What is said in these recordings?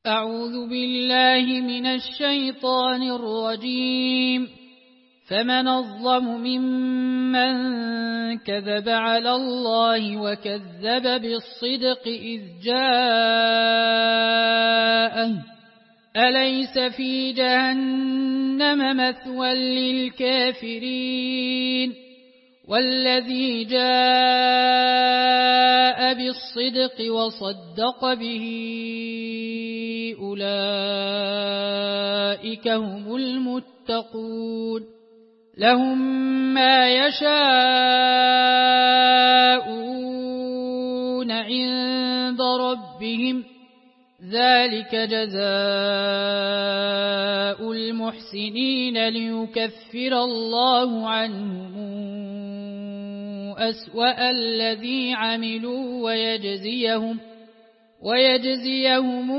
أعوذ بالله من الشيطان الرجيم. فمن أظلم ممن كذب على الله وكذب بالصدق إذ جاءه أليس في جهنم مثوى للكافرين والذي جاء بالصدق وصدق به أولئك هم المتقون لهم ما يشاءون عند ربهم ذلك جزاء المحسنين ليكفر الله عنهم أسوأ الذي عملوا ويجزيهم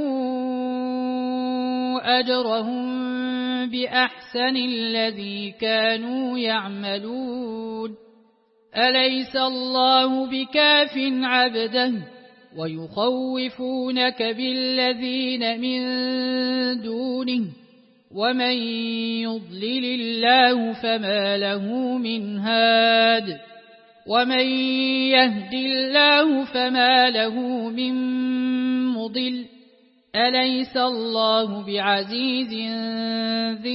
أجرهم بأحسن الذي كانوا يعملون أليس الله بكاف عبده ويخوفونك بالذين من دونه ومن يضلل الله فما له من هاد ومن يهد الله فما له من مضل أليس الله بعزيز ذي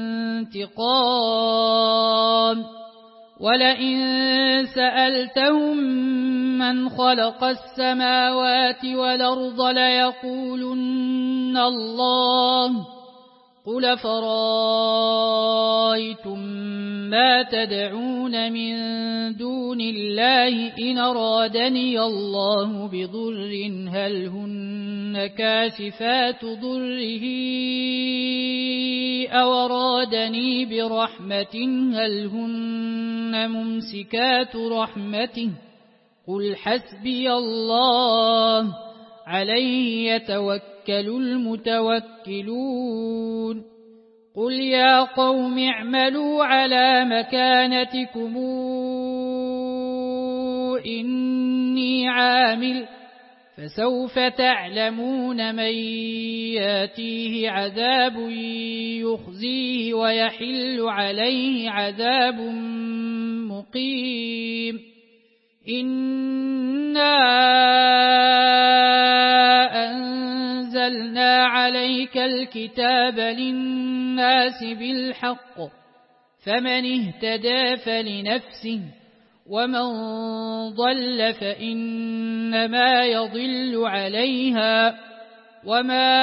انتقام ولئن سألتهم من خلق السماوات والأرض ليقولن الله قل فرأيتم ما تدعون من دون الله إن أرادني الله بضر هل هن كاشفات ضره أو أرادني برحمة هل هن ممسكات رحمته قل حسبي الله عليه يتوكل المتوكلون قل يا قوم اعملوا على مكانتكم إني عامل فسوف تعلمون من ياتيه عذاب يخزيه ويحل عليه عذاب مقيم إنا أنزلنا عليك الكتاب للناس بالحق فمن اهتدى فلنفسه ومن ضل فإنما يضل عليها وما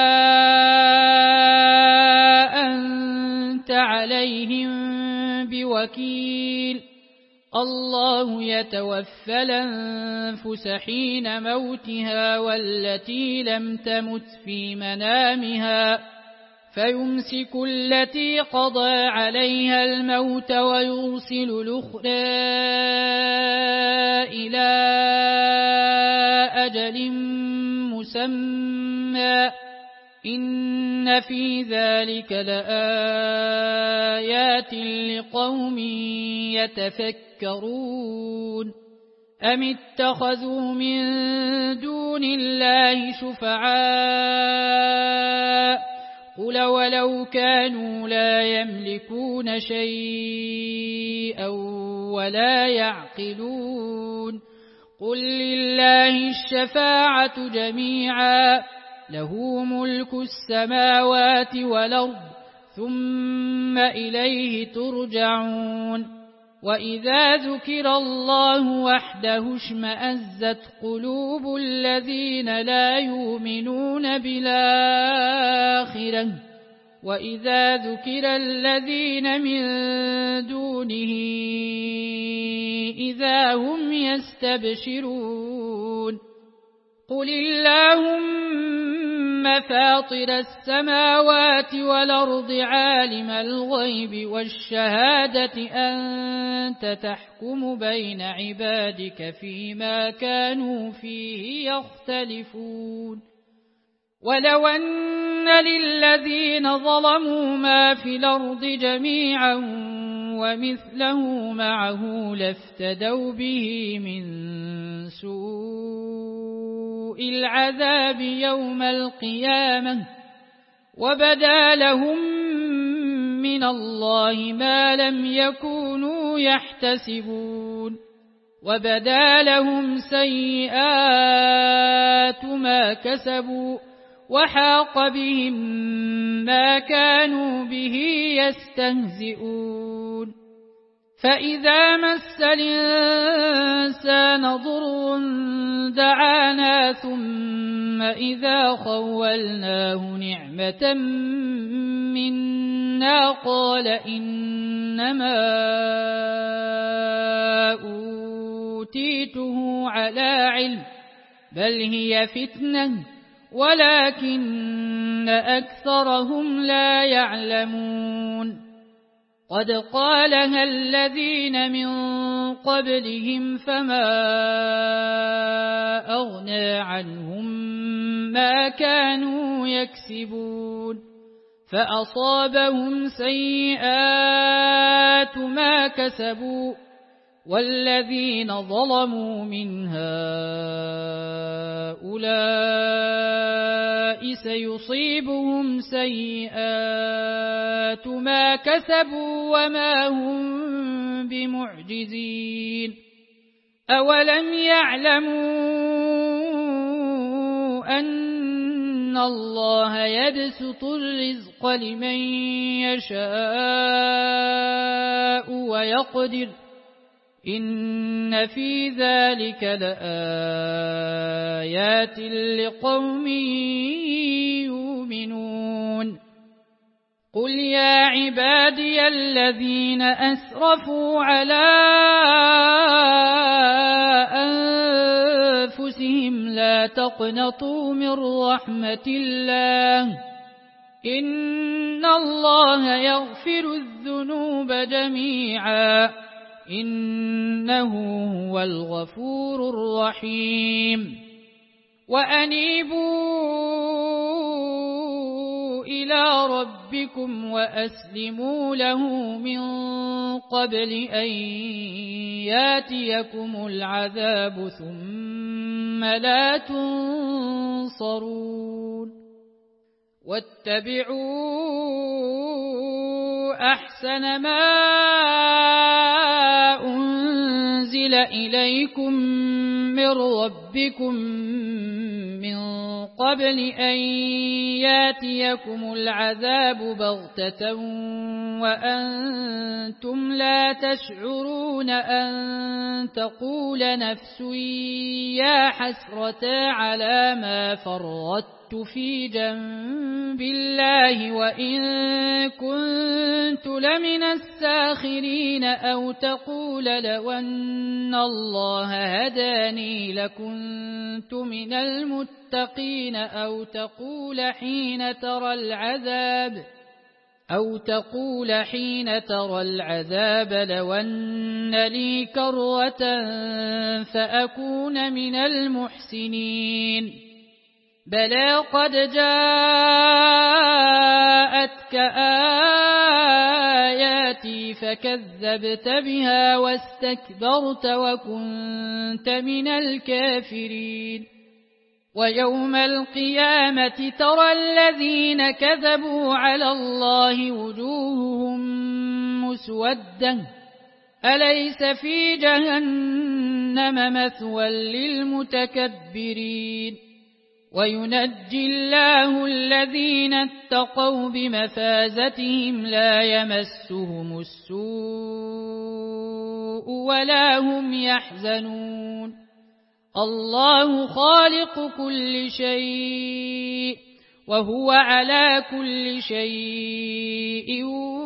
أنت عليهم بوكيل الله يتوفى الأنفس حين موتها والتي لم تمت في منامها فيمسك التي قضى عليها الموت ويرسل الأخرى إلى أجل مسمى إن في ذلك لآيات لقوم يتفكرون أم اتخذوا من دون الله شفعاء قل ولو كانوا لا يملكون شيئا ولا يعقلون قل لله الشفاعة جميعا له ملك السماوات والأرض ثم إليه ترجعون وإذا ذكر الله وحده اشمأزت قلوب الذين لا يؤمنون بالآخرة وإذا ذكر الذين من دونه إذا هم يستبشرون قل اللهم فاطر السماوات والأرض عالم الغيب والشهادة أنت تحكم بين عبادك فيما كانوا فيه يختلفون ولو أن للذين ظلموا ما في الأرض جميعا ومثله معه لافتدوا به من سوء سوء العذاب يوم القيامة وبدا لهم من الله ما لم يكونوا يحتسبون وبدا لهم سيئات ما كسبوا وحاق بهم ما كانوا به يستهزئون فإذا مس الإنسان ضر دعانا ثم إذا خولناه نعمة منا قال إنما أوتيته على علم بل هي فتنة ولكن أكثرهم لا يعلمون قد قالها الذين من قبلهم فما أغنى عنهم ما كانوا يكسبون فأصابهم سيئات ما كسبوا والذين ظلموا من هؤلاء سيصيبهم سيئات ما كسبوا وما هم بمعجزين أولم يعلموا أن الله يبسط الرزق لمن يشاء ويقدر إن في ذلك لآيات لقوم يؤمنون قل يا عبادي الذين أسرفوا على أنفسهم لا تقنطوا من رحمة الله إن الله يغفر الذنوب جميعا إنه هو الغفور الرحيم وأنيبوا إلى ربكم وأسلموا له من قبل أن ياتيكم العذاب ثم لا تنصرون واتبعوا أحسن ما أنزل إليكم من ربكم من قبل أن ياتيكم العذاب بغتة وأنتم لا تشعرون أن تقول نفس يا حسرة على ما فرطت في جنب الله وإن كنت لمن الساخرين أو تقول لو أن الله هداني لكنت من المتقين أو تقول حين ترى العذاب لو أن لي كرة فأكون من المحسنين بلى قد جاءتك آياتي فكذبت بها واستكبرت وكنت من الكافرين ويوم القيامة ترى الذين كذبوا على الله وجوههم مسودة أليس في جهنم مثوى للمتكبرين وينجي الله الذين اتقوا بمفازتهم لا يمسهم السوء ولا هم يحزنون الله خالق كل شيء وهو على كل شيء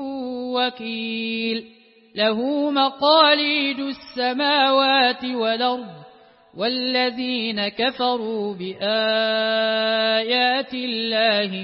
وكيل له مقاليد السماوات والأرض والذين كفروا بآيات الله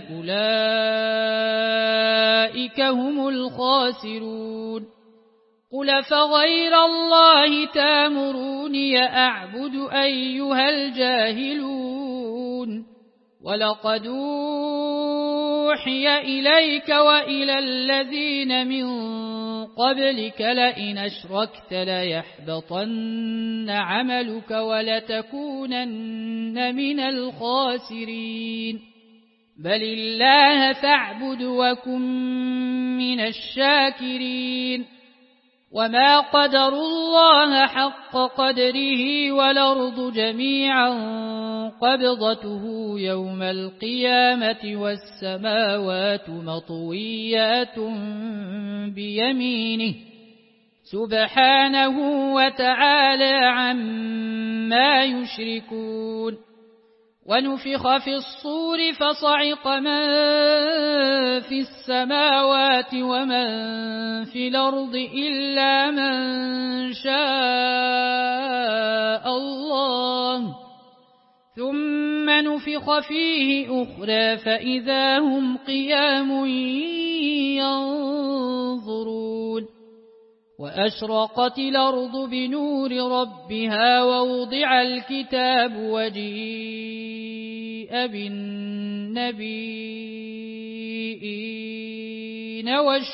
أولئك هم الخاسرون قل فغير الله تامروني أعبد أيها الجاهلون ولقد أوحي إليك وإلى الذين من قبلك لئن أشركت ليحبطن عملك ولتكونن من الخاسرين بل الله فاعبد وكن من الشاكرين وما قدروا الله حق قدره والأرض جميعا قبضته يوم القيامة والسماوات مطويات بيمينه سبحانه وتعالى عما يشركون ونفخ في الصور فصعق من في السماوات ومن في الأرض إلا من شاء الله ثم نفخ فيه أخرى فإذا هم قيام ينظرون وأشرقت الأرض بنور ربها ووضع الكتاب وجيء بالنبيين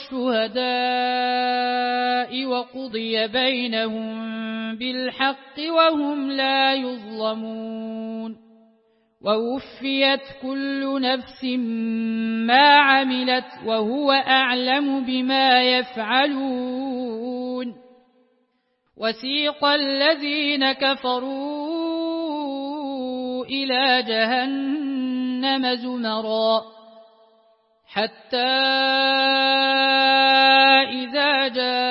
والشهداء وقضي بينهم بالحق وهم لا يظلمون ووفيت كل نفس ما عملت وهو أعلم بما يفعلون وسيق الذين كفروا إلى جهنم زمرا حتى إذا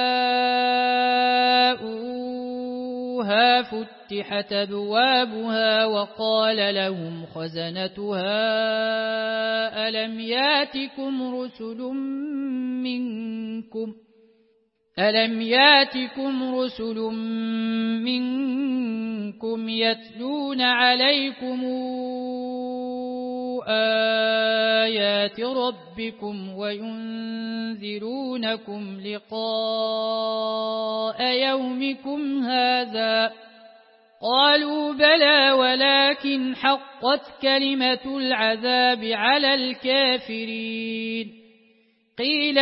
جاءوها فتحت أبوابها وقال لهم خزنتها ألم ياتكم رسل منكم يتلون عليكم آيات ربكم وينذرونكم لقاء يومكم هذا قالوا بلى ولكن حقت كلمة العذاب على الكافرين قيل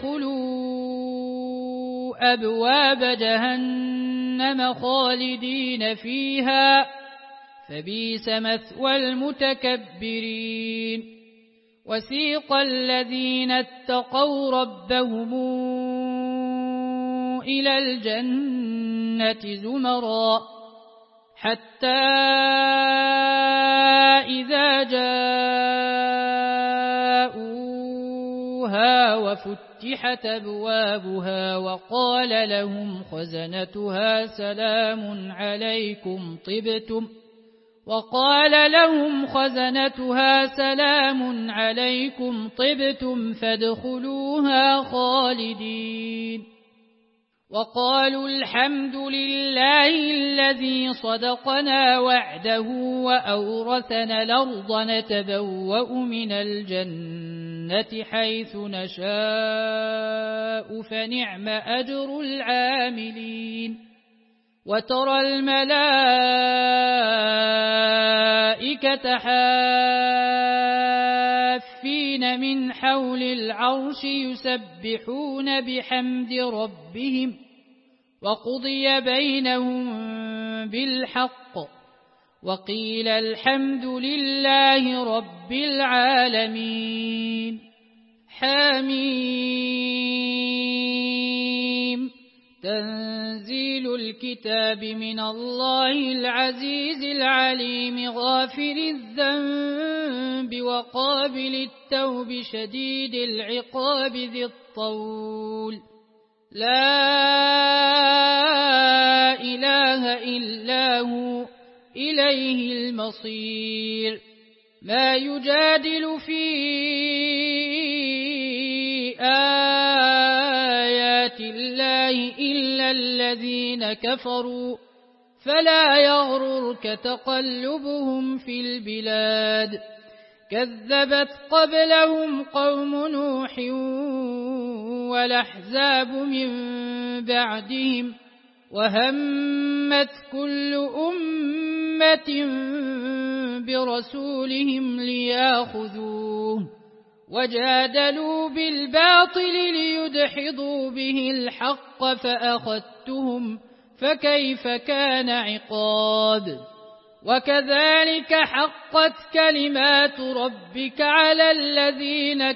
ادخلوا أبواب جهنم خالدين فيها فبئس مثوى المتكبرين وسيق الذين اتقوا ربهم إلى الجنة زمرا حتى إذا جاءوها وفتحت أبوابها وقال لهم خزنتها سلام عليكم طبتم فادخلوها خالدين وقالوا الحمد لله الذي صدقنا وعده وأورثنا الأرض نتبوأ من الجنة حيث نشاء فنعم أجر العاملين وترى الملائكة حافين من حول العرش يسبحون بحمد ربهم وقضي بينهم بالحق وقيل الحمد لله رب العالمين حميم تنزيل الكتاب من الله العزيز العليم غافر الذنب وقابل التوب شديد العقاب ذي الطول لا إله إلا هو إليه المصير ما يجادل في آيات الله إلا الذين كفروا فلا يغررك تقلبهم في البلاد كذبت قبلهم قوم نوح والأحزاب من بعدهم وهمت كل أمة برسولهم ليأخذوه وجادلوا بالباطل ليدحضوا به الحق فأخذتهم فكيف كان عقاب وكذلك حقت كلمات ربك على الذين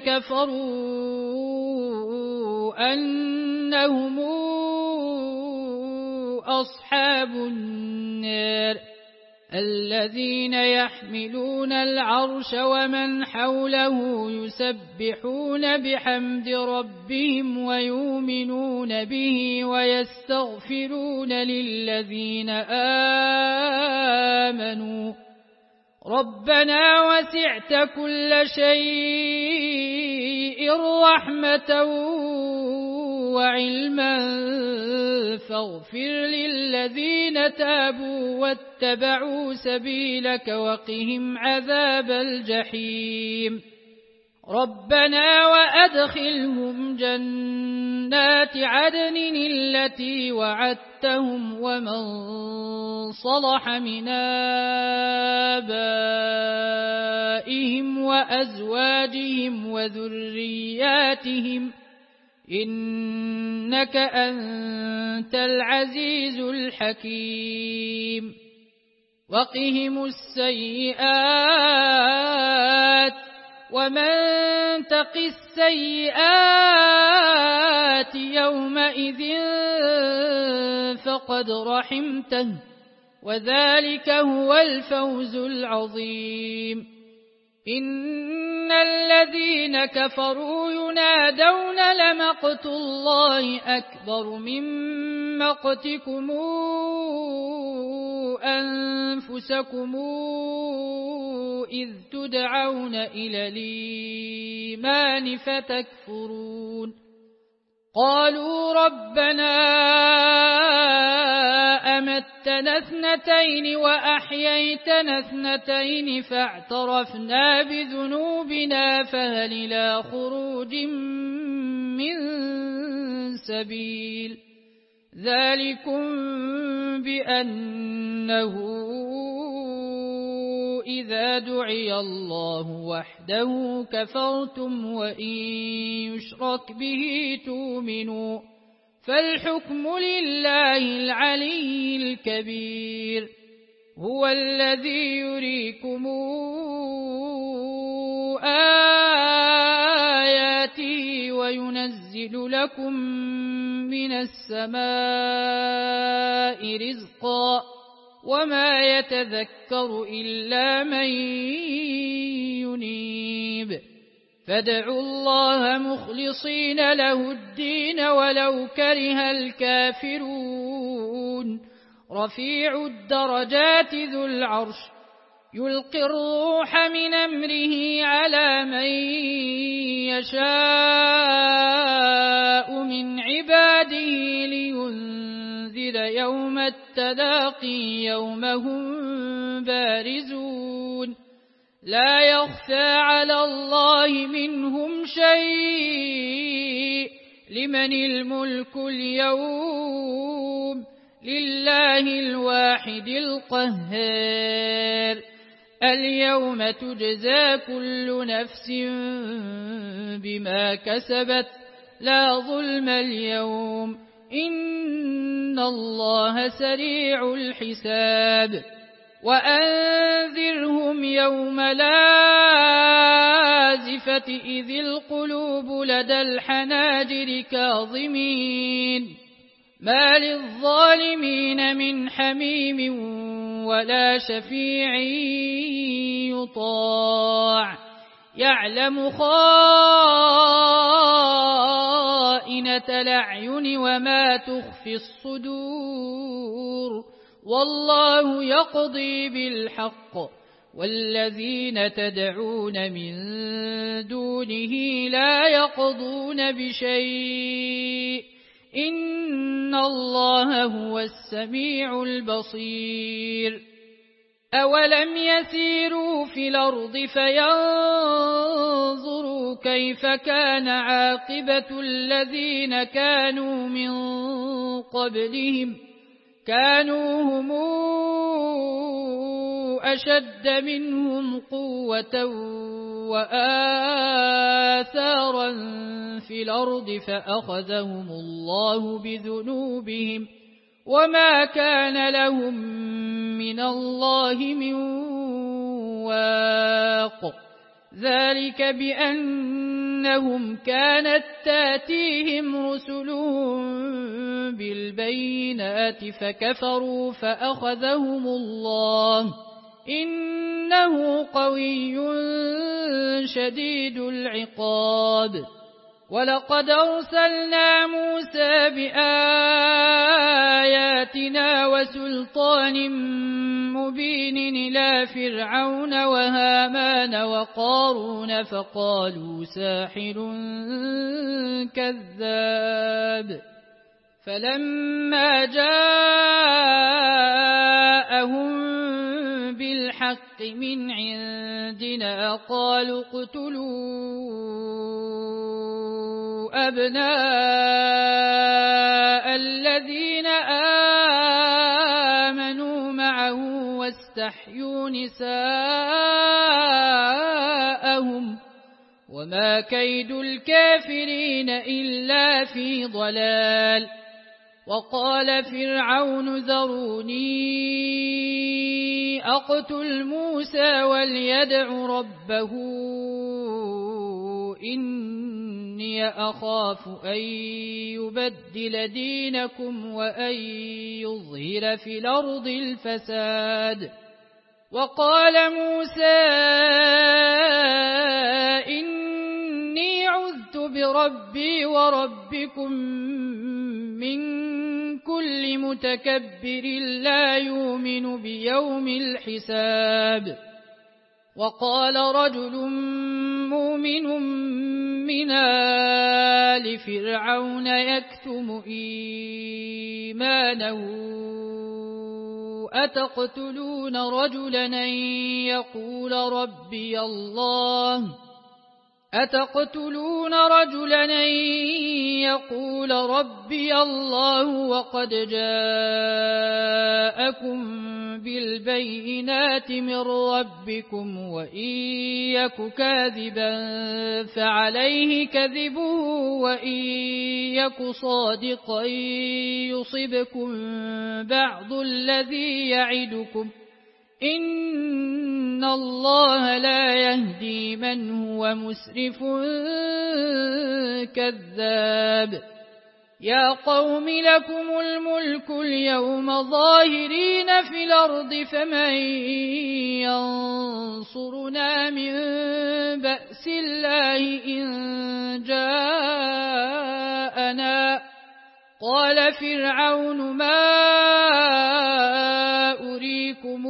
كفروا أنهم أصحاب النار الذين يحملون العرش ومن حوله يسبحون بحمد ربهم ويؤمنون به ويستغفرون للذين آمنوا ربنا وسعت كل شيء رحمة وعلما فاغفر للذين تابوا واتبعوا سبيلك وقهم عذاب الجحيم ربنا وأدخلهم جنات عدن التي وعدتهم ومن صلح من آبائهم وأزواجهم وذرياتهم إنك أنت العزيز الحكيم وقهم السيئات ومن تق السيئات يومئذ فقد رحمته وذلك هو الفوز العظيم إن الذين كفروا ينادون لمقت الله أكبر من مقتكم أنفسكم إذ تدعون إلى الإيمان فتكفرون قالوا ربنا أمتنا اثنتين وأحييتنا اثنتين فاعترفنا بذنوبنا فهل إلى خروج من سبيل ذلكم بأنه إذا دعي الله وحده كفرتم وإن يشرك به تؤمنوا فالحكم لله العلي الكبير هو الذي يريكم آياته وينزل لكم من السماء رزقا وما يتذكر إلا من ينيب فادعوا الله مخلصين له الدين ولو كره الكافرون رفيع الدرجات ذو العرش يلقي الروح من أمره على من يشاء من عباده لينذر يوم التلاقي يوم هم بارزون لا يخفى على الله منهم شيء لمن الملك اليوم لله الواحد القهار اليوم تجزى كل نفس بما كسبت لا ظلم اليوم إن الله سريع الحساب وأنذرهم يوم لازفة إذ القلوب لدى الحناجر كاظمين ما للظالمين من حميم ولا شفيع يطاع يعلم خائنة الأعين وما تخفي الصدور والله يقضي بالحق والذين تدعون من دونه لا يقضون بشيء إن الله هو السميع البصير أولم يسيروا في الأرض فينظروا كيف كان عاقبة الذين كانوا من قبلهم كانوا هم أشد منهم قوة في الأرض فأخذهم الله بذنوبهم وما كان لهم من الله من واق ذلك بأنهم كانت تاتيهم رسلهم بالبينات فكفروا فأخذهم الله إنه قوي شديد العقاب ولقد أرسلنا موسى بآياتنا وسلطان مبين إلى فرعون وهامان وقارون فقالوا ساحر كذاب فلما جاءهم بالحق من عندنا قالوا اقتلوا أبناء الذين آمنوا معه واستحيوا نساءهم وما كيد الكافرين إلا في ضلال وقال فرعون ذروني أقتل موسى وليدع ربه إني أخاف أن يبدل دينكم وأن يظهر في الأرض الفساد وقال موسى إني عذت بربي وربكم من كل متكبر لا يؤمن بيوم الحساب وقال رجل مؤمن من آل فرعون يكتم إيمانه أتقتلون رجلا أن يقول ربي الله وقد جاءكم بالبينات من ربكم وإن يك كاذبا فعليه كذبه وإن يك صادقا يصبكم بعض الذي يعدكم إن الله لا يهدي من هو مسرف كذاب يا قوم لكم الملك اليوم ظاهرين في الأرض فمن ينصرنا من بأس الله إن جاءنا قال فرعون ما أريكم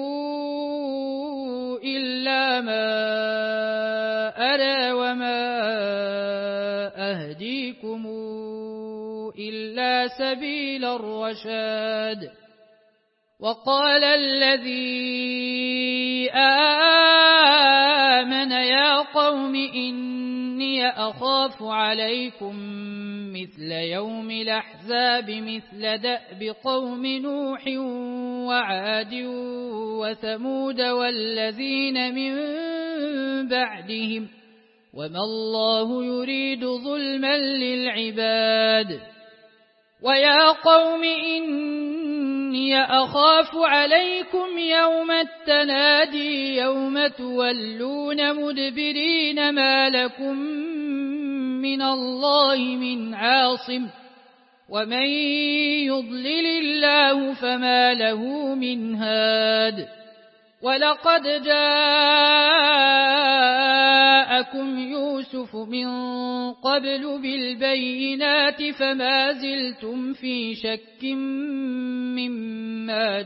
إلا ما أرى وما أهديكم إلا سبيل الرشاد وقال الذي آمن يا قوم إني أخاف عليكم مثل يوم الأحزاب مثل دأب قوم نوح وعاد وثمود والذين من بعدهم وما الله يريد ظلما للعباد ويا قوم إني أخاف عليكم يوم التنادي يوم تولون مدبرين ما لكم من الله من عاصم ومن يضلل الله فما له من هاد ولقد جاءكم يوسف من قبل بالبينات فما زلتم في شك مما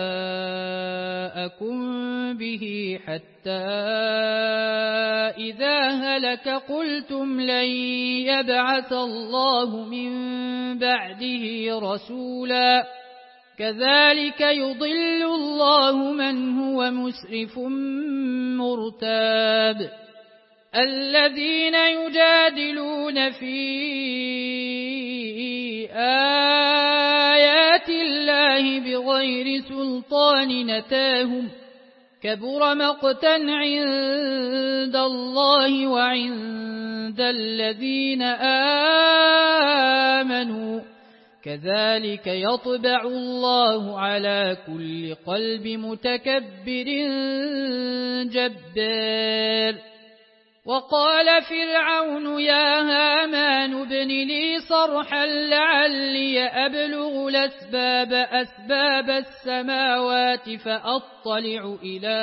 جاءكم به حتى إذا هلك قلتم لن يبعث الله من بعده رسولا كذلك يضل الله من هو مسرف مرتاب الذين يجادلون في آيات الله بغير سلطان نتاهم كبر مقتا عند الله وعند عند الذين آمنوا كذلك يطبع الله على كل قلب متكبر جبار. وقال فرعون يا هامان ابن لي صرحا لعلي أبلغ أسباب السماوات فأطلع إلى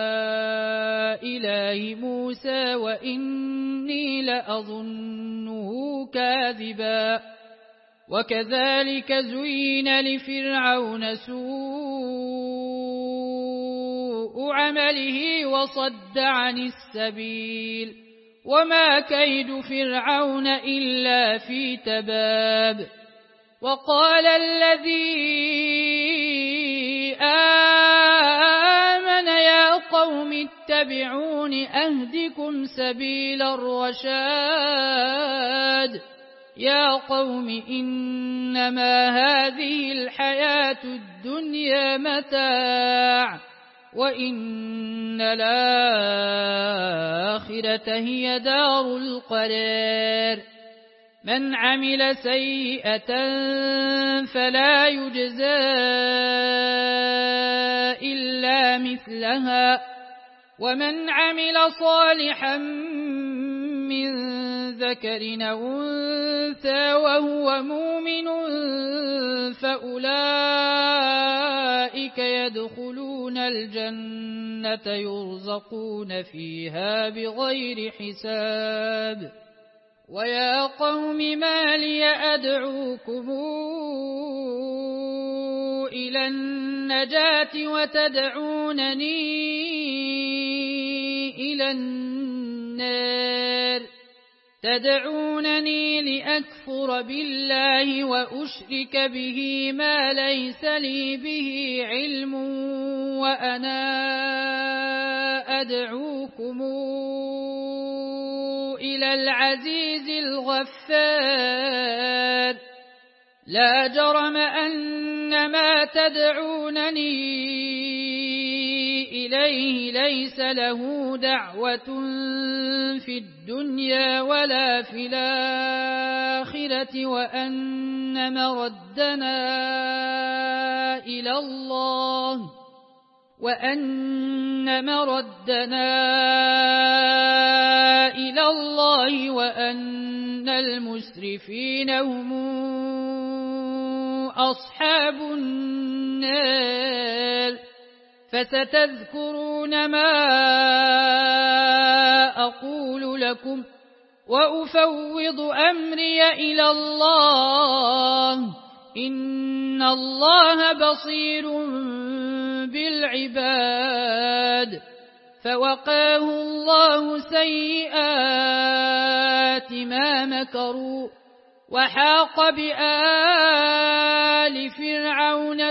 إله موسى وإني لأظنه كاذبا. وكذلك زين لفرعون سوء عمله وصد عن السبيل وما كيد فرعون إلا في تباب. وقال الذي آمن يا قوم اتبعون أهدكم سبيل الرشاد. يا قوم إنما هذه الحياة الدنيا متاع وإن الآخرة هي دار القرار. من عمل سيئة فلا يجزى إلا مثلها ومن عمل صالحا من ذكر أو أنثى وهو مؤمن فأولئك يدخلون الجنة يرزقون فيها بغير حساب. ويا قوم ما لي أدعوكم إلى النجاة وتدعونني إلى النار. تدعونني لأكفر بالله وأشرك به ما ليس لي به علم وأنا أدعوكم إلى العزيز الغفار. لا جرم أن ما تدعونني إليه ليس له دعوة في الدنيا ولا في الآخرة وأن مردنا إلى الله وأن المسرفين هم أصحاب النار. فستذكرون ما أقول لكم وأفوض أمري إلى الله إن الله بصير بالعباد. فوقاه الله سيئات ما مكروا وحاق بآل فرعون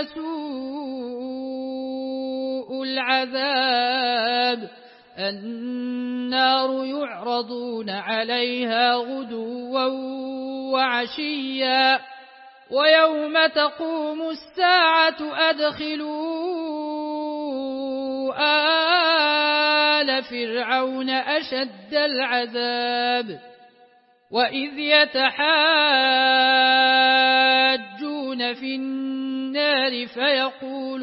سوء العذاب. النار يعرضون عليها غدوا وعشيا ويوم تقوم الساعة أدخلوا آل فرعون أشد العذاب. وإذ يتحاجون في النار فيقول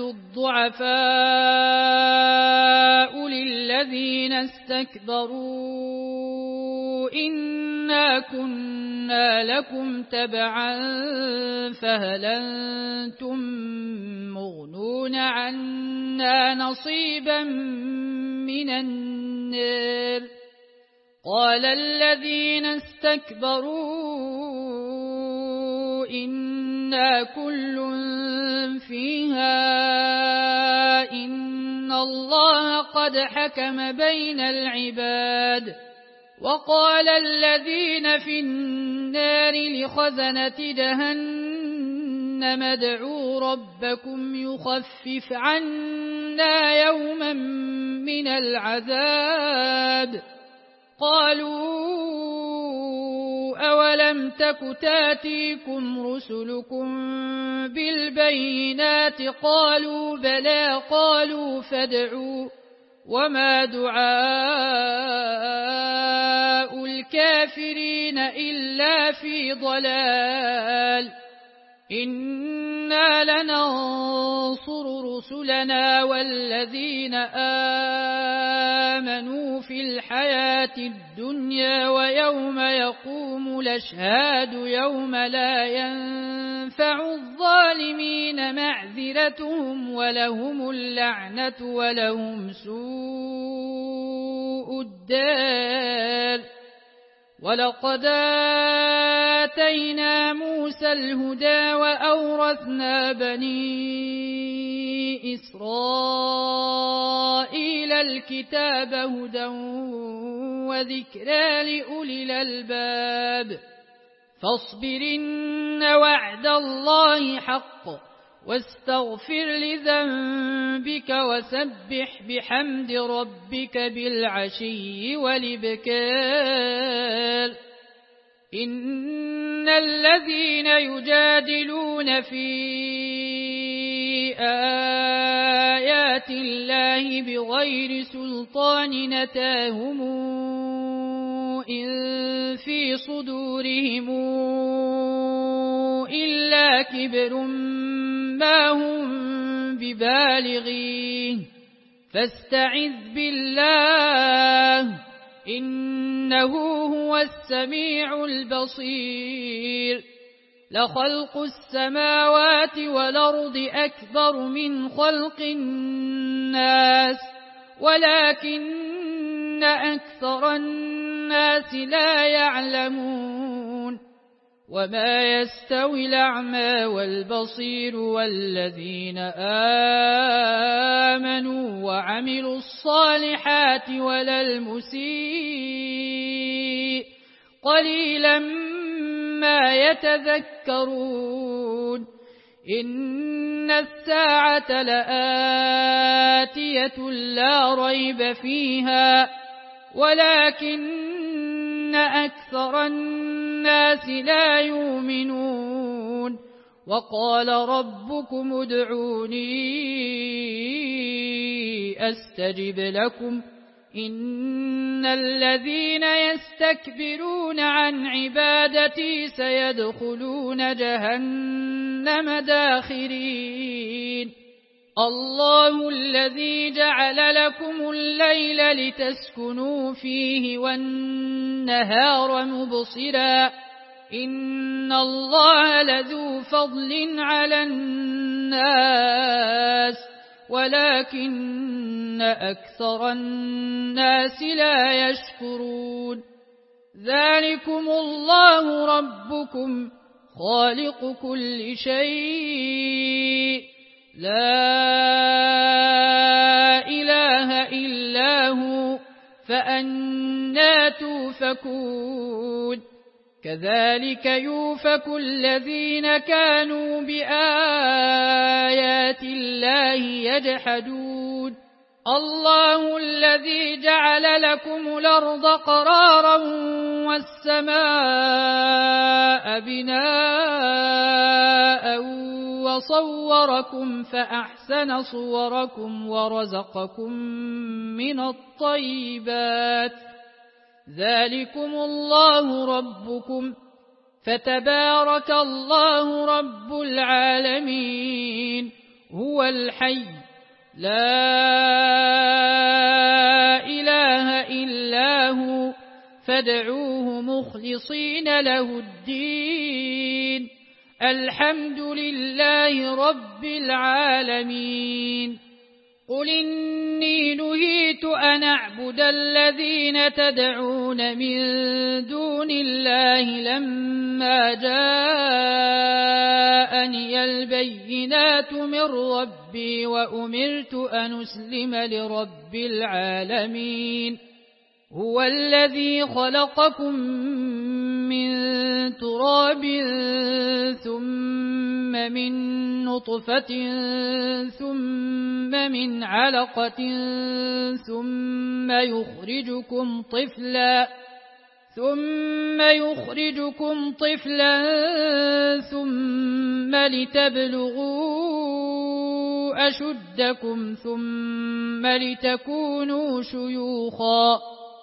الضعفاء للذين استكبروا إنا كنا لكم تبعا فهل أنتم مغنون عنا نصيبا من النار. قال الذين استكبروا إنا كل فيها إن الله قد حكم بين العباد. وقال الذين في النار لخزنة جهنم ادعوا ربكم يخفف عنا يوما من العذاب. قالوا أولم تك تاتيكم رسلكم بالبينات قالوا بلى قالوا وما دعاء الكافرين إلا في ضلال إنا لننصر رسلنا والذين آمنوا في الحياة الدنيا ويوم يقوم الأشهاد يوم لا ينفع الظالمين معذرتهم ولهم اللعنة ولهم سوء الدار ولقد آتينا موسى الهدى وأورثنا بني إسرائيل الكتاب هدى وذكرى لأولي الألباب فاصبر إن وعد الله حق واستغفر لذنبك وسبح بحمد ربك بالعشي والإبكار إن الذين يجادلون في آيات الله بغير سلطان نتاهم إن في صدورهم إلا كبر ما هم ببالغيه فاستعذ بالله إنه هو السميع البصير لخلق السماوات والأرض أكبر من خلق الناس ولكن أكثر الناس لا يعلمون وما يستوي الأعمى والبصير والذين آمنوا وعملوا الصالحات ولا المسيء قليلا ما يتذكرون إن الساعة لآتية لا ريب فيها ولكن أكثر الناس لا يؤمنون وقال ربكم ادعوني أستجب لكم إن الذين يستكبرون عن عبادتي سيدخلون جهنم داخرين الله الذي جعل لكم الليل لتسكنوا فيه والنهار مبصرا إن الله لذو فضل على الناس ولكن أكثر الناس لا يشكرون ذلكم الله ربكم خالق كل شيء لا إله إلا هو فأنى توفكون كذلك يوفك الذين كانوا بآيات الله يجحدون الله الذي جعل لكم الأرض قرارا والسماء بناء وصوركم فأحسن صوركم ورزقكم من الطيبات ذلكم الله ربكم فتبارك الله رب العالمين هو الحي لا إله إلا هو فادعوه مخلصين له الدين الحمد لله رب العالمين قل إني نهيت أن أعبد الذين تدعون من دون الله لما جاءني البينات من ربي وأمرت أن أسلم لرب العالمين هو الذي خلقكم من تراب ثم من نطفة ثم من علقة ثم يخرجكم طفلا ثم لتبلغوا أشدكم ثم ثم لتكونوا شيوخا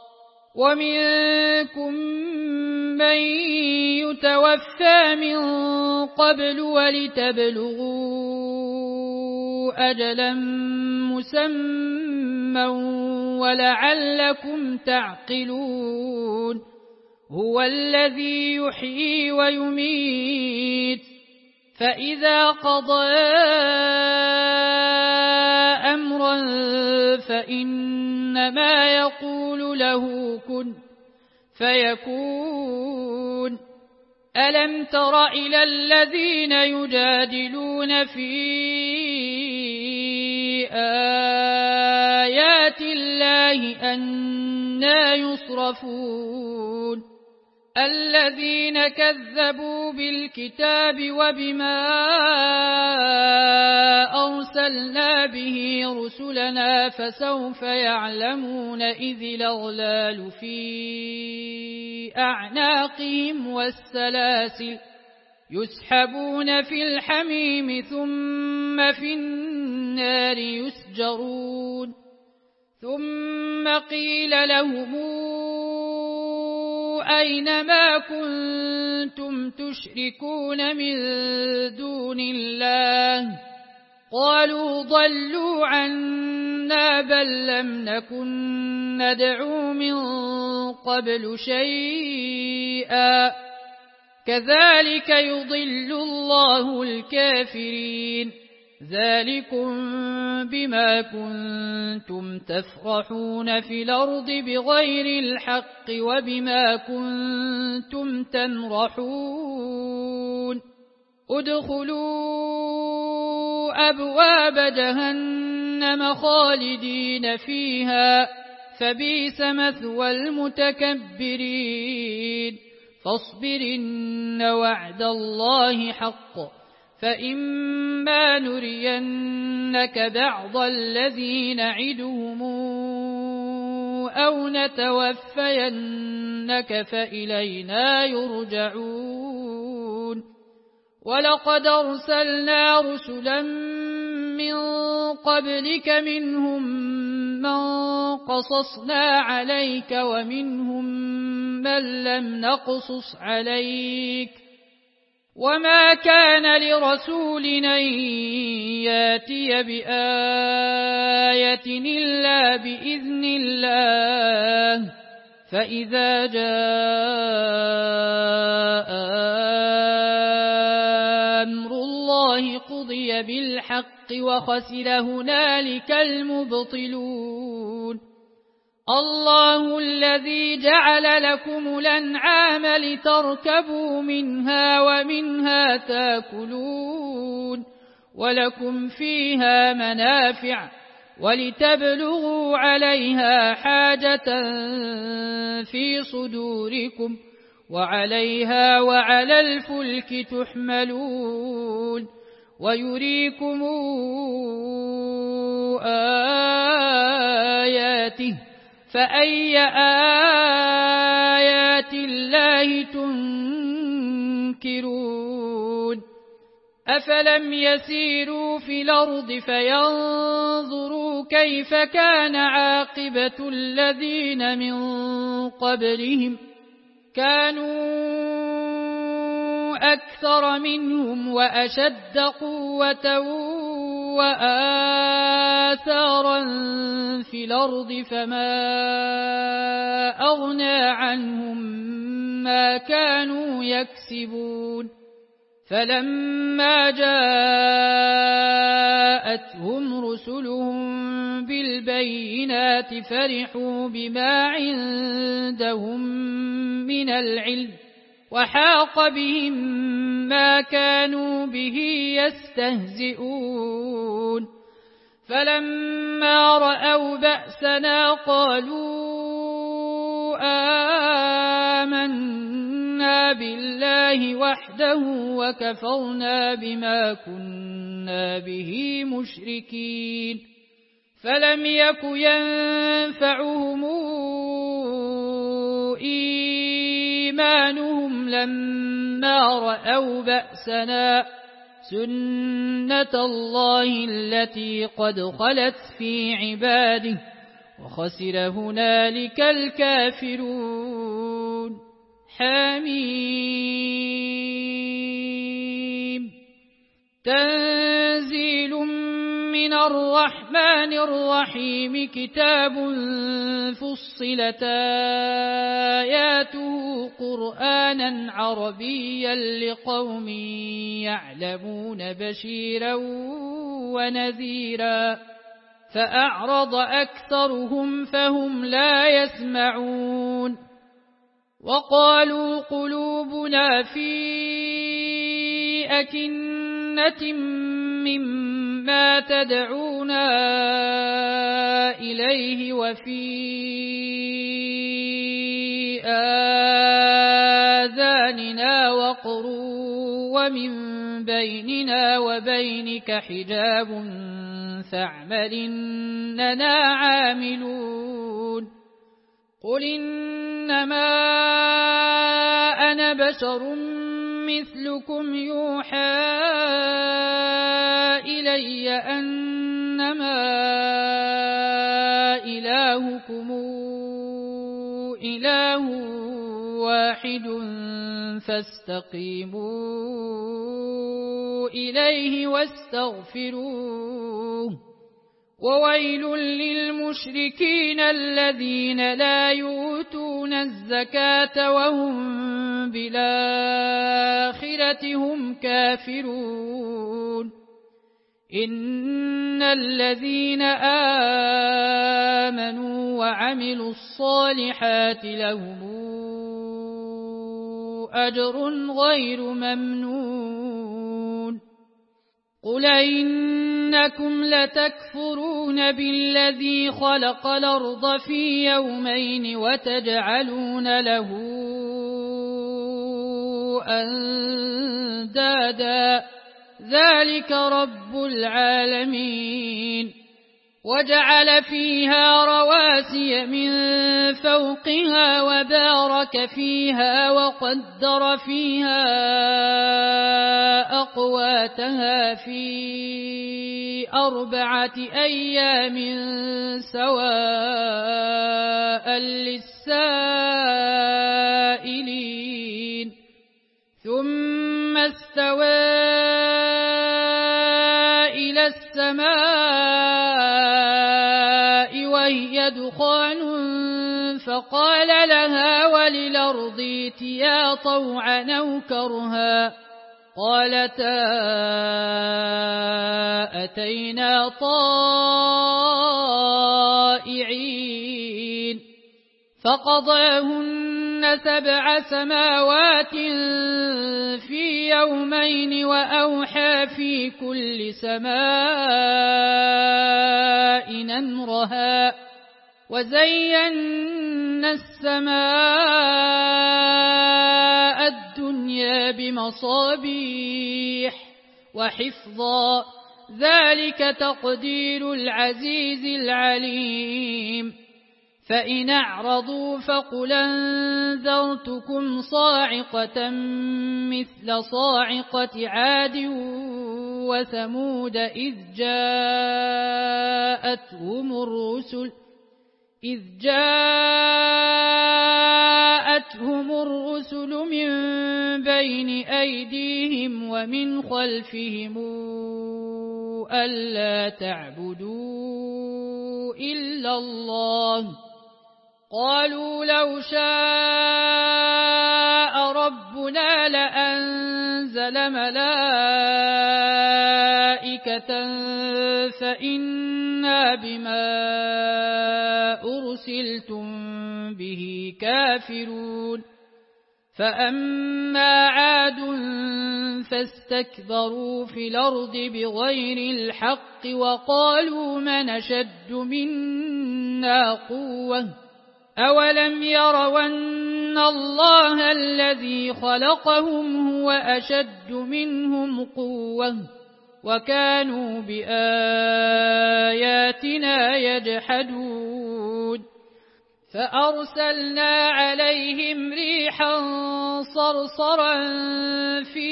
ومنكم من يتوفى من قبل ولتبلغوا أجلا مسمى ولعلكم تعقلون هو الذي يحيي ويميت فإذا قضى أمرا فإنما يقول له كن فيكون ألم تر إلى الذين يجادلون في آيات الله أنى يصرفون الذين كذبوا بالكتاب وبما أرسلنا به رسلنا فسوف يعلمون إذ الأغلال في أعناقهم والسلاسل يسحبون في الحميم ثم في النار يسجرون ثم قيل لهم أين ما كنتم تشركون من دون الله قالوا ضلوا عنا بل لم نكن ندعو من قبل شيئا كذلك يضل الله الكافرين ذلكم بما كنتم تفرحون في الأرض بغير الحق وبما كنتم تمرحون ادخلوا أبواب جهنم خالدين فيها فبئس مثوى المتكبرين فاصبر إن وعد الله حق فإما نرينك بعض الذي نعدهم أو نتوفينك فإلينا يرجعون ولقد أرسلنا رسلا من قبلك منهم من قصصنا عليك ومنهم من لم نقصص عليك وما كان لرسول أن ياتي بآية إلا بإذن الله فإذا جاء أمر الله قضي بالحق وخسر هنالك المبطلون الله الذي جعل لكم الأنعام لتركبوا منها ومنها تاكلون ولكم فيها منافع ولتبلغوا عليها حاجة في صدوركم وعليها وعلى الفلك تحملون ويريكم آياته فأي آيات الله تنكرون أفلم يسيروا في الأرض فينظروا كيف كان عاقبة الذين من قبلهم كانوا أكثر منهم وأشد قوة وآثارا في الأرض فما أغنى عنهم ما كانوا يكسبون فلما جاءتهم رسلهم بالبينات فرحوا بما عندهم من العلم وحاق بهم ما كانوا به يستهزئون فلما رأوا بأسنا قالوا آمنا بالله وحده وكفرنا بما كنا به مشركين فلم يك ينفعهم إيمانهم لما رأوا بأسنا سنة الله التي قد خلت في عباده وخسر هنالك الكافرون. حميم. تنزيل من الرحمن الرحيم. كتاب فصلت آياته قرآنا عربيا لقوم يعلمون بشيرا ونذيرا فأعرض أكثرهم فهم لا يسمعون. وقالوا قلوبنا في أكنة مما تدعونا إليه وفي آذاننا وقر ومن بيننا وبينك حجاب فاعمل إننا عاملون. قل إنما أنا بشر مثلكم يوحى إلي أنما إلهكم إله واحد فاستقيموا إليه واستغفروه. وويل للمشركين الذين لا يؤتون الزكاة وهم بالآخرة هم كافرون. إن الذين آمنوا وعملوا الصالحات لهم أجر غير ممنون. قل إنكم لتكفرون بالذي خلق الأرض في يومين وتجعلون له أندادا ذلك رب العالمين. وجعل فيها رواسي من فوقها وبارك فيها وقدر فيها أقواتها في 4 أيام سواء للسائلين. ثم استوى إلى السماء وهي دخان فقال لها وللأرض ائتيا طوعا أو كرها قالتا أتينا طائعين. فقضاهن 7 سماوات في يومين وأوحى في كل سماء أمرها وزينا السماء الدنيا بمصابيح وحفظا ذلك تقدير العزيز العليم. فإن أعرضوا فقل أنذرتكم صاعقة مثل صاعقة عاد وثمود إذ جاءتهم الرسل من بين أيديهم ومن خلفهم ألا تعبدوا إلا الله قالوا لو شاء ربنا لأنزل ملائكة فإنا بما أرسلتم به كافرون. فأما عاد فاستكبروا في الأرض بغير الحق وقالوا من أشد منا قوة أولم يروا أن الله الذي خلقهم هو أشد منهم قوة وكانوا بآياتنا يجحدون. فأرسلنا عليهم ريحا صرصرا في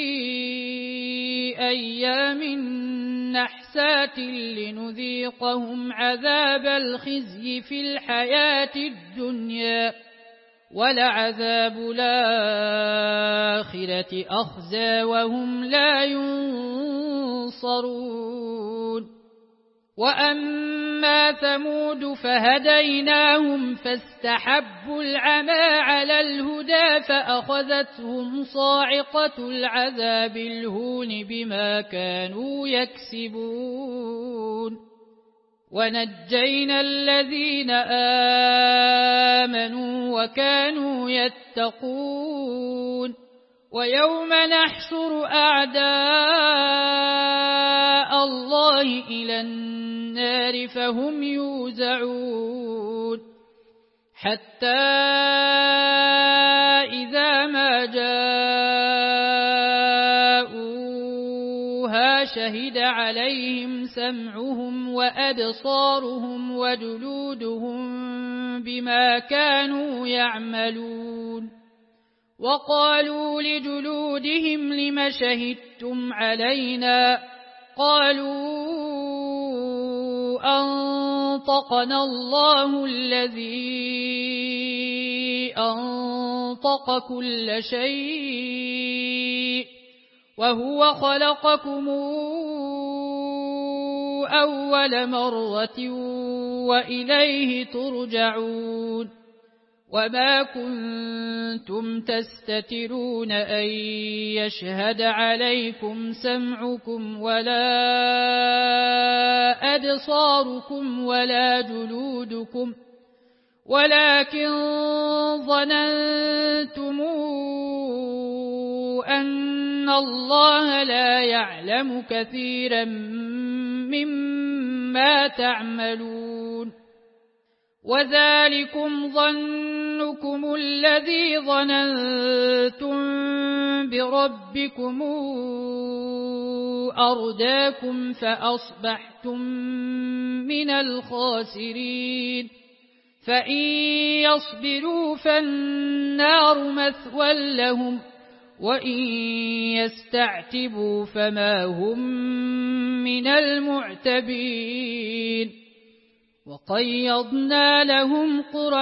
أيام نحسات لنذيقهم عذاب الخزي في الحياة الدنيا ولعذاب الآخرة أخزى وهم لا ينصرون. وأما ثمود فهديناهم فاستحبوا العمى على الهدى فأخذتهم صاعقة العذاب الهون بما كانوا يكسبون. ونجينا الذين آمنوا وكانوا يتقون. ويوم نحشر أعداء الله إلى النار فهم يوزعون حتى إذا ما جاءوها شهد عليهم سمعهم وأبصارهم وجلودهم بما كانوا يعملون. وقالوا لجلودهم لم شهدتم علينا قالوا أنطقنا الله الذي أنطق كل شيء وهو خلقكم أول مرة وإليه ترجعون. وما كنتم تستترون أن يشهد عليكم سمعكم ولا أبصاركم ولا جلودكم ولكن ظننتم أن الله لا يعلم كثيرا مما تعملون. وذلكم ظنكم الذي ظننتم بربكم أرداكم فأصبحتم من الخاسرين. فإن يصبروا فالنار مثوى لهم وإن يستعتبوا فما هم من المعتبين. وقيضنا لهم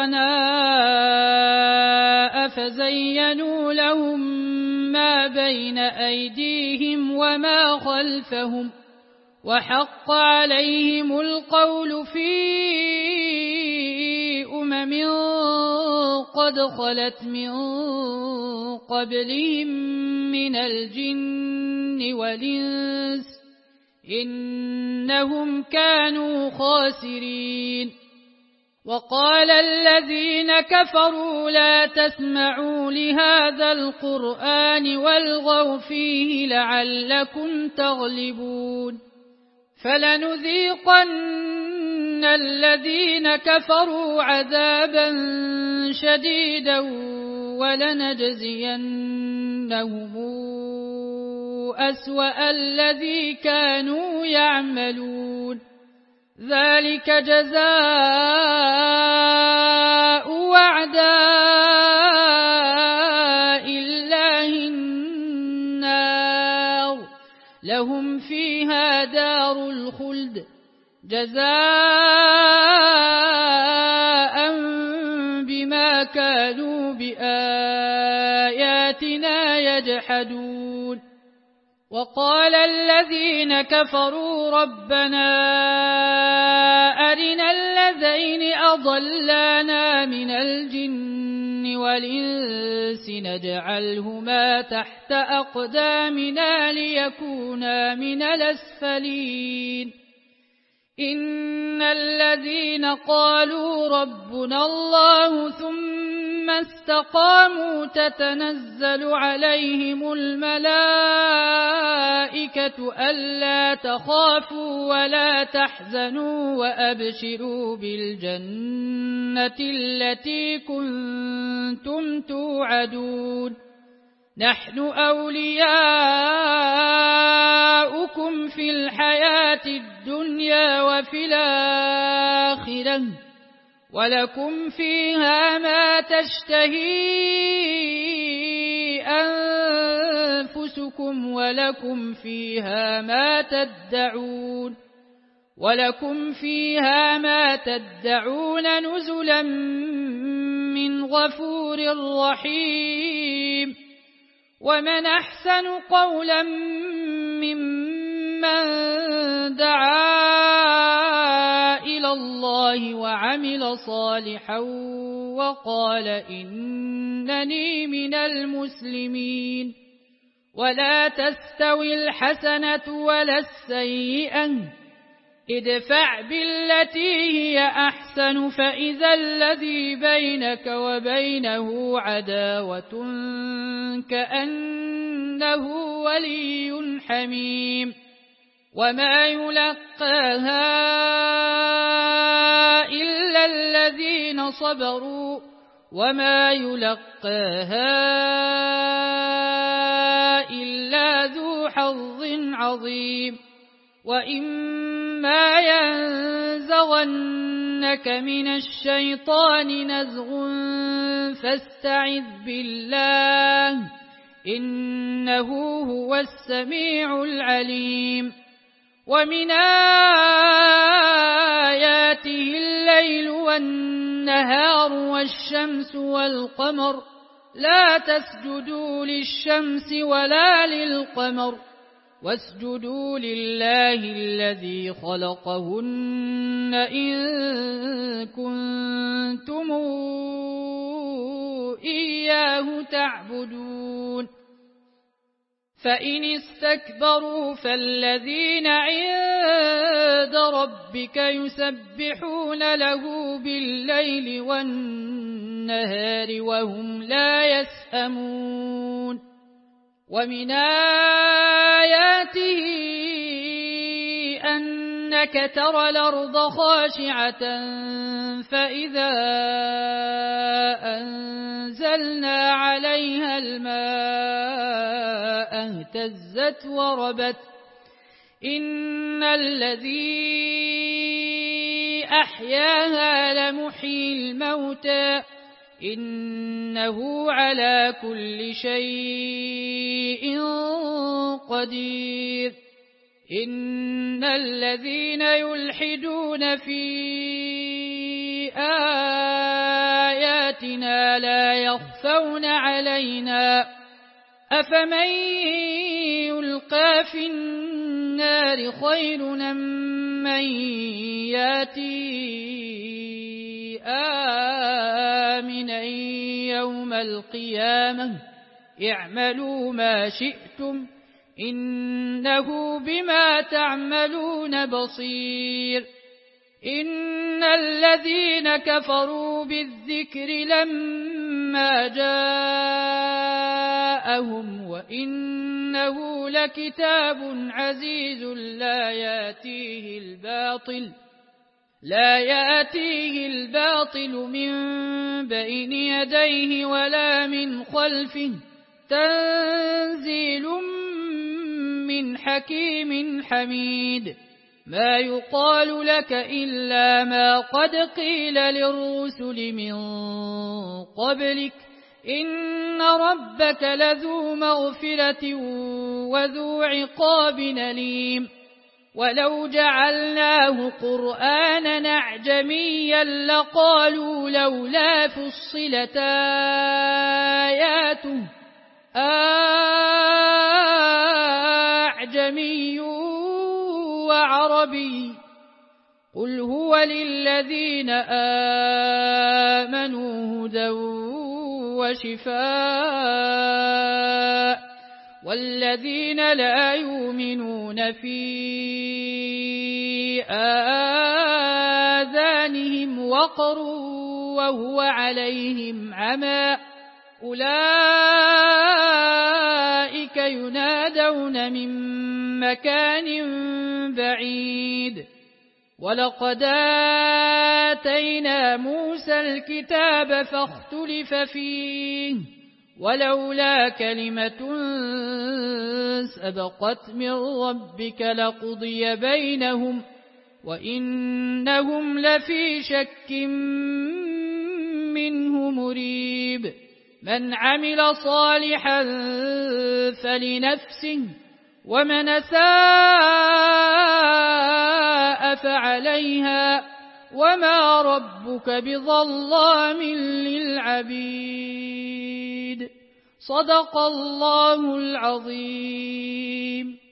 قرناء فزينوا لهم ما بين أيديهم وما خلفهم وحق عليهم القول في قد خلت من قبلهم من الجن والإنس إنهم كانوا خاسرين. وقال الذين كفروا لا تسمعوا لهذا القرآن والغوا فيه لعلكم تغلبون. فلنذيقن الذين كفروا عذابا شديدا ولنجزينهم أسوأ الذي كانوا يعملون. ذلك جزاء أعداء الله النار لهم فيها دار الخلد جزاء بما كانوا بآياتنا يجحدون. وقال الذين كفروا ربنا أرنا الذين أضلانا من الجن والإنس نجعلهما تحت أقدامنا ليكونا من الأسفلين. إن الذين قالوا ربنا الله ثم استقاموا تتنزل عليهم الملائكة ألا تخافوا ولا تحزنوا وأبشروا بالجنة التي كنتم توعدون. نحن أولياؤكم في الحياة الدنيا وفي الآخرة ولكم فيها ما تشتهي أنفسكم ولكم فيها ما تدعون نزلا من غفور رحيم ومن أحسن قولا ممن دعا إلى الله وعمل صالحا وقال إنني من المسلمين ولا تستوي الحسنة ولا السيئة ادفع بالتي هي أحسن فإذا الذي بينك وبينه عداوة كأنه ولي حميم وما يلقاها إلا الذين صبروا وما يلقاها إلا ذو حظ عظيم وإما ينزغنك من الشيطان نزغ فاستعذ بالله إنه هو السميع العليم ومن آياته الليل والنهار والشمس والقمر لا تسجدوا للشمس ولا للقمر واسجدوا لله الذي خلقهن إن كنتم إياه تعبدون فإن استكبروا فالذين عند ربك يسبحون له بالليل والنهار وهم لا يسأمون ومن آياته أنك ترى الأرض خاشعة فإذا أنزلنا عليها الماء اهتزت وربت إن الذي أحياها لمحيي الموتى إنه على كل شيء قدير إن الذين يلحدون في آياتنا لا يخفون علينا أفمن يلقى في النار خير أم من ياتي آمنا يوم القيامة اعملوا ما شئتم إنه بما تعملون بصير إن الذين كفروا بالذكر لما جاءهم وإنه لكتاب عزيز لا يأتيه الباطل من بين يديه ولا من خلفه تنزيل من حكيم حميد ما يقال لك إلا ما قد قيل للرسل من قبلك إن ربك لذو مغفرة وذو عقاب أليم ولو جعلناه قرآنا أعجميا لقالوا لولا فصلت آياته أعجمي وعربي قل هو للذين آمنوا هدى وشفاء والذين لا يؤمنون في آذانهم وقر وهو عليهم عمى أولئك ينادون من مكان بعيد ولقد آتينا موسى الكتاب فاختلف فيه ولولا كلمة سبقت من ربك لقضي بينهم وإنهم لفي شك منه مريب من عمل صالحا فلنفسه ومن أساء فعليها وما ربك بظلام للعبيد صدق الله العظيم.